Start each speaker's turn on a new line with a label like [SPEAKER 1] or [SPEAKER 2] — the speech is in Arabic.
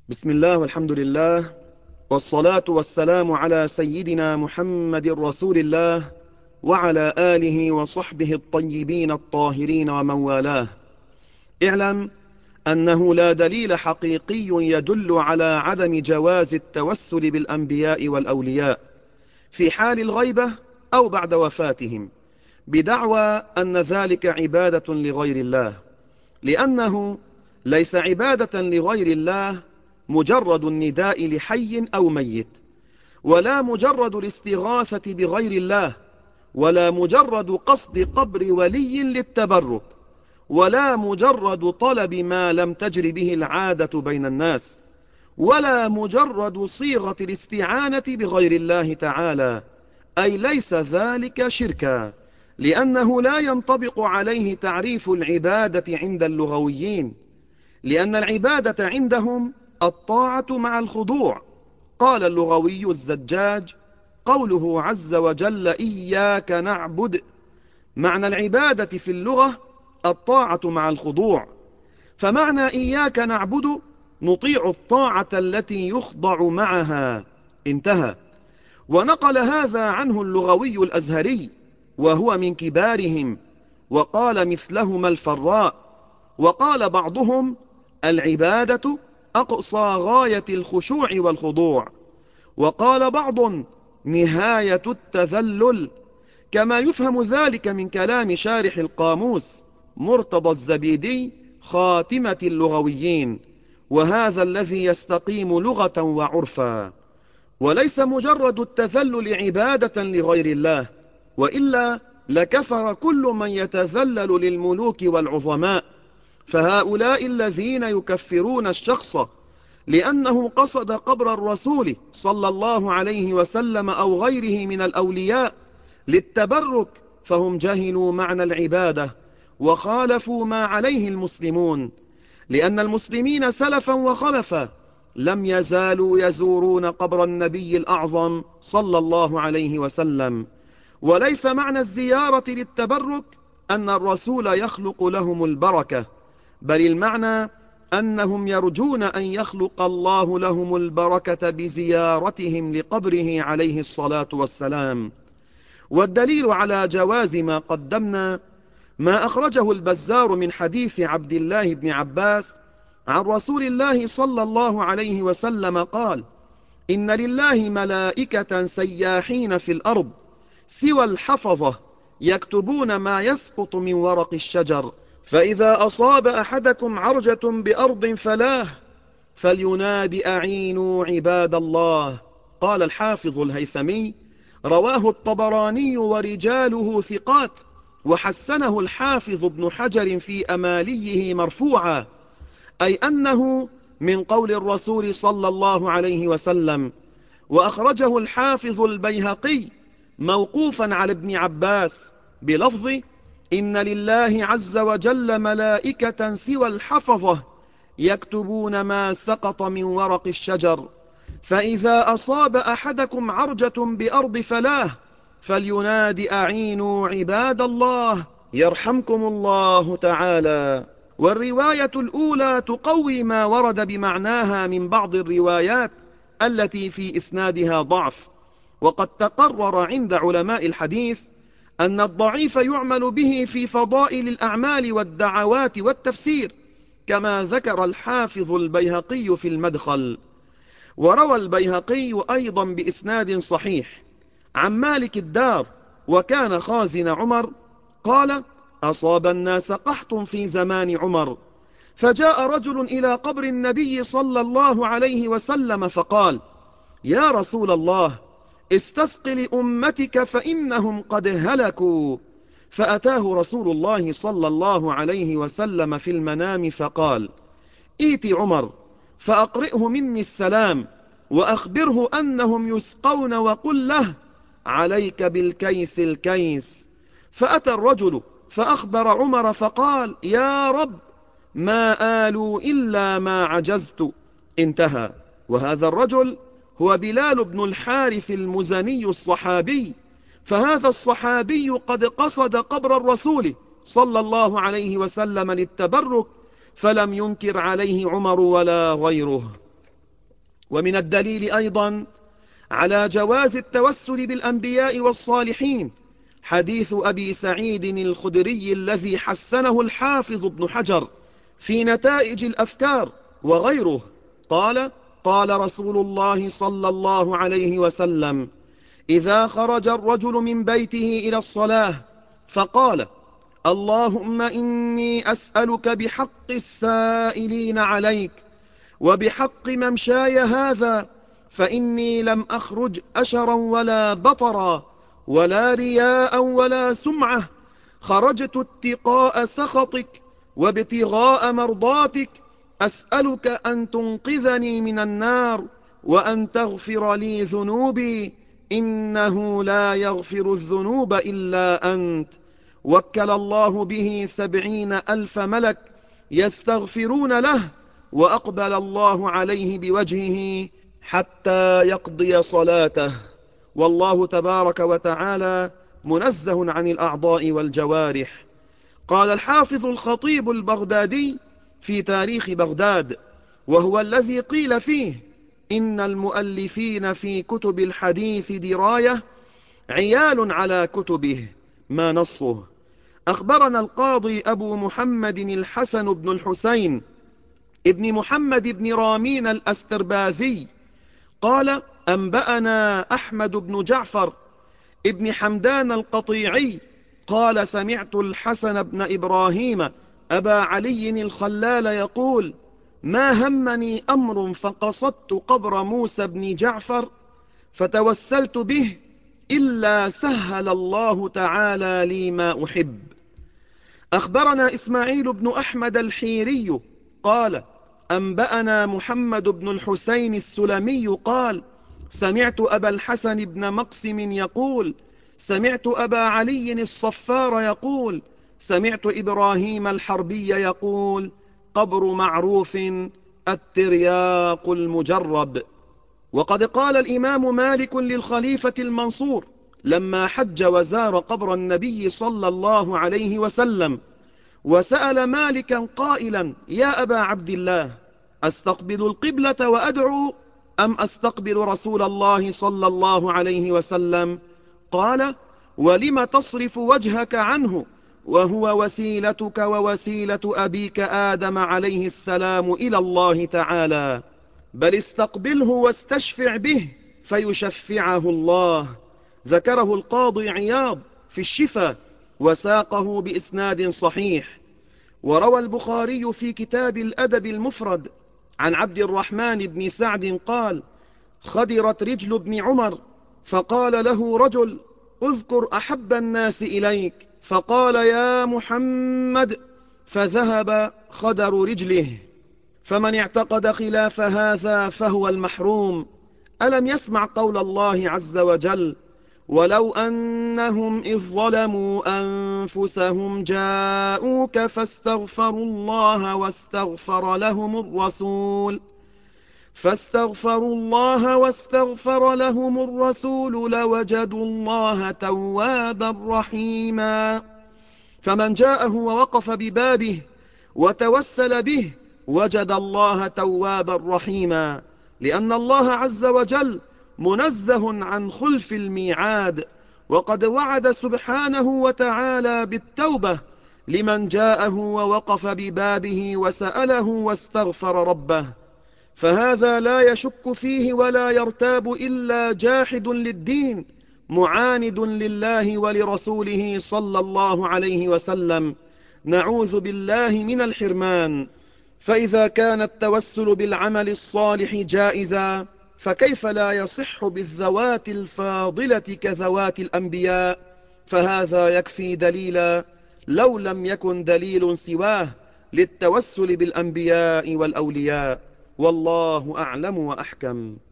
[SPEAKER 1] بسم الله والحمد لله، والصلاة والسلام على سيدنا محمد رسول الله وعلى آله وصحبه الطيبين الطاهرين ومن والاه. اعلم أنه لا دليل حقيقي يدل على عدم جواز التوسل بالأنبياء والأولياء في حال الغيبة أو بعد وفاتهم بدعوى أن ذلك عبادة لغير الله، لأنه ليس عبادة لغير الله مجرد النداء لحي أو ميت، ولا مجرد الاستغاثة بغير الله، ولا مجرد قصد قبر ولي للتبرك، ولا مجرد طلب ما لم تجر به العادة بين الناس، ولا مجرد صيغة الاستعانة بغير الله تعالى، أي ليس ذلك شركا، لأنه لا ينطبق عليه تعريف العبادة عند اللغويين، لأن العبادة عندهم الطاعة مع الخضوع. قال اللغوي الزجاج: قوله عز وجل إياك نعبد، معنى العبادة في اللغة الطاعة مع الخضوع، فمعنى إياك نعبد نطيع الطاعة التي يخضع معها. انتهى. ونقل هذا عنه اللغوي الأزهري وهو من كبارهم، وقال مثلهما الفراء. وقال بعضهم: العبادة أقصى غاية الخشوع والخضوع. وقال بعض: نهاية التذلل، كما يفهم ذلك من كلام شارح القاموس مرتضى الزبيدي خاتمة اللغويين، وهذا الذي يستقيم لغة وعرفا، وليس مجرد التذلل عبادة لغير الله، وإلا لكفر كل من يتذلل للملوك والعظماء، فهؤلاء الذين يكفرون الشخص لأنه قصد قبر الرسول صلى الله عليه وسلم أو غيره من الأولياء للتبرك، فهم جهلوا معنى العبادة وخالفوا ما عليه المسلمون، لأن المسلمين سلفا وخلفا لم يزالوا يزورون قبر النبي الأعظم صلى الله عليه وسلم. وليس معنى الزيارة للتبرك أن الرسول يخلق لهم البركة، بل المعنى أنهم يرجون أن يخلق الله لهم البركة بزيارتهم لقبره عليه الصلاة والسلام. والدليل على جواز ما قدمنا ما أخرجه البزار من حديث عبد الله بن عباس عن رسول الله صلى الله عليه وسلم قال: إن لله ملائكة سياحين في الأرض سوى الحفظة يكتبون ما يسقط من ورق الشجر، فإذا أصاب أحدكم عرجة بأرض فلاه فليناد أعينوا عباد الله. قال الحافظ الهيثمي: رواه الطبراني ورجاله ثقات، وحسنه الحافظ ابن حجر في أماليه مرفوعا، أي أنه من قول الرسول صلى الله عليه وسلم. وأخرجه الحافظ البيهقي موقوفا على ابن عباس بلفظ: إن لله عز وجل ملائكة سوى الحفظة يكتبون ما سقط من ورق الشجر، فإذا أصاب أحدكم عرجة بأرض فلاه فليناد أعينوا عباد الله يرحمكم الله تعالى. والرواية الأولى تقوي ما ورد بمعناها من بعض الروايات التي في إسنادها ضعف، وقد تقرر عند علماء الحديث أن الضعيف يعمل به في فضائل الأعمال والدعوات والتفسير، كما ذكر الحافظ البيهقي في المدخل. وروى البيهقي أيضا بإسناد صحيح عن مالك الدار وكان خازن عمر قال: أصاب الناس قحط في زمان عمر، فجاء رجل إلى قبر النبي صلى الله عليه وسلم فقال: يا رسول الله، استسق لأمتك فإنهم قد هلكوا. فأتاه رسول الله صلى الله عليه وسلم في المنام فقال: ائت عمر فأقرئه مني السلام وأخبره أنهم يسقون، وقل له: عليك بالكيس الكيس. فأتى الرجل فأخبر عمر فقال: يا رب، ما آلوا إلا ما عجزت. انتهى. وهذا الرجل هو بلال بن الحارث المزني الصحابي، فهذا الصحابي قد قصد قبر الرسول صلى الله عليه وسلم للتبرك، فلم ينكر عليه عمر ولا غيره. ومن الدليل أيضا على جواز التوسل بالأنبياء والصالحين حديث أبي سعيد الخدري الذي حسنه الحافظ ابن حجر في نتائج الأفكار وغيره. قال: قال رسول الله صلى الله عليه وسلم: إذا خرج الرجل من بيته إلى الصلاة فقال: اللهم إني أسألك بحق السائلين عليك وبحق ممشاي هذا، فإني لم أخرج أشرا ولا بطرا ولا رياء ولا سمعة، خرجت اتقاء سخطك وابتغاء مرضاتك، أسألك أن تنقذني من النار وأن تغفر لي ذنوبي، إنه لا يغفر الذنوب إلا أنت. وكل الله به 70,000 ملك يستغفرون له، وأقبل الله عليه بوجهه حتى يقضي صلاته. والله تبارك وتعالى منزه عن الأعضاء والجوارح. قال الحافظ الخطيب البغدادي في تاريخ بغداد، وهو الذي قيل فيه: إن المؤلفين في كتب الحديث دراية عيال على كتبه، ما نصه. أخبرنا القاضي أبو محمد الحسن بن الحسين ابن محمد بن رامين الأسترباذي قال: أنبأنا أحمد بن جعفر ابن حمدان القطيعي قال: سمعت الحسن بن إبراهيم أبا علي الخلال يقول: ما همني أمر فقصدت قبر موسى بن جعفر فتوسلت به إلا سهل الله تعالى لي ما أحب. أخبرنا إسماعيل بن أحمد الحيري قال: أنبأنا محمد بن الحسين السلمي قال: سمعت أبا الحسن بن مقسم يقول: سمعت أبا علي الصفار يقول: سمعت إبراهيم الحربي يقول: قبر معروف الترياق المجرب. وقد قال الإمام مالك للخليفة المنصور لما حج وزار قبر النبي صلى الله عليه وسلم، وسأل مالكا قائلا: يا أبا عبد الله، أستقبل القبلة وأدعو أم أستقبل رسول الله صلى الله عليه وسلم؟ قال: ولم تصرف وجهك عنه وهو وسيلتك ووسيلة أبيك آدم عليه السلام إلى الله تعالى، بل استقبله واستشفع به فيشفعه الله. ذكره القاضي عياض في الشفا وساقه بإسناد صحيح. وروى البخاري في كتاب الأدب المفرد عن عبد الرحمن بن سعد قال: خدرت رجل ابن عمر فقال له رجل: اذكر أحب الناس إليك، فقال: يا محمد، فذهب خدر رجله. فمن اعتقد خلاف هذا فهو المحروم. ألم يسمع قول الله عز وجل: ولو أنهم إذ ظلموا أنفسهم جاءوك فاستغفروا الله واستغفر لهم الرسول لوجدوا الله توابا رحيما. فمن جاءه ووقف ببابه وتوسل به وجد الله توابا رحيما، لأن الله عز وجل منزه عن خلف الميعاد، وقد وعد سبحانه وتعالى بالتوبة لمن جاءه ووقف ببابه وسأله واستغفر ربه. فهذا لا يشك فيه ولا يرتاب إلا جاحد للدين معاند لله ولرسوله صلى الله عليه وسلم، نعوذ بالله من الحرمان. فإذا كان التوسل بالعمل الصالح جائزا، فكيف لا يصح بالذوات الفاضلة كذوات الأنبياء؟ فهذا يكفي دليلا لو لم يكن دليل سواه للتوسل بالأنبياء والأولياء. والله أعلم وأحكم.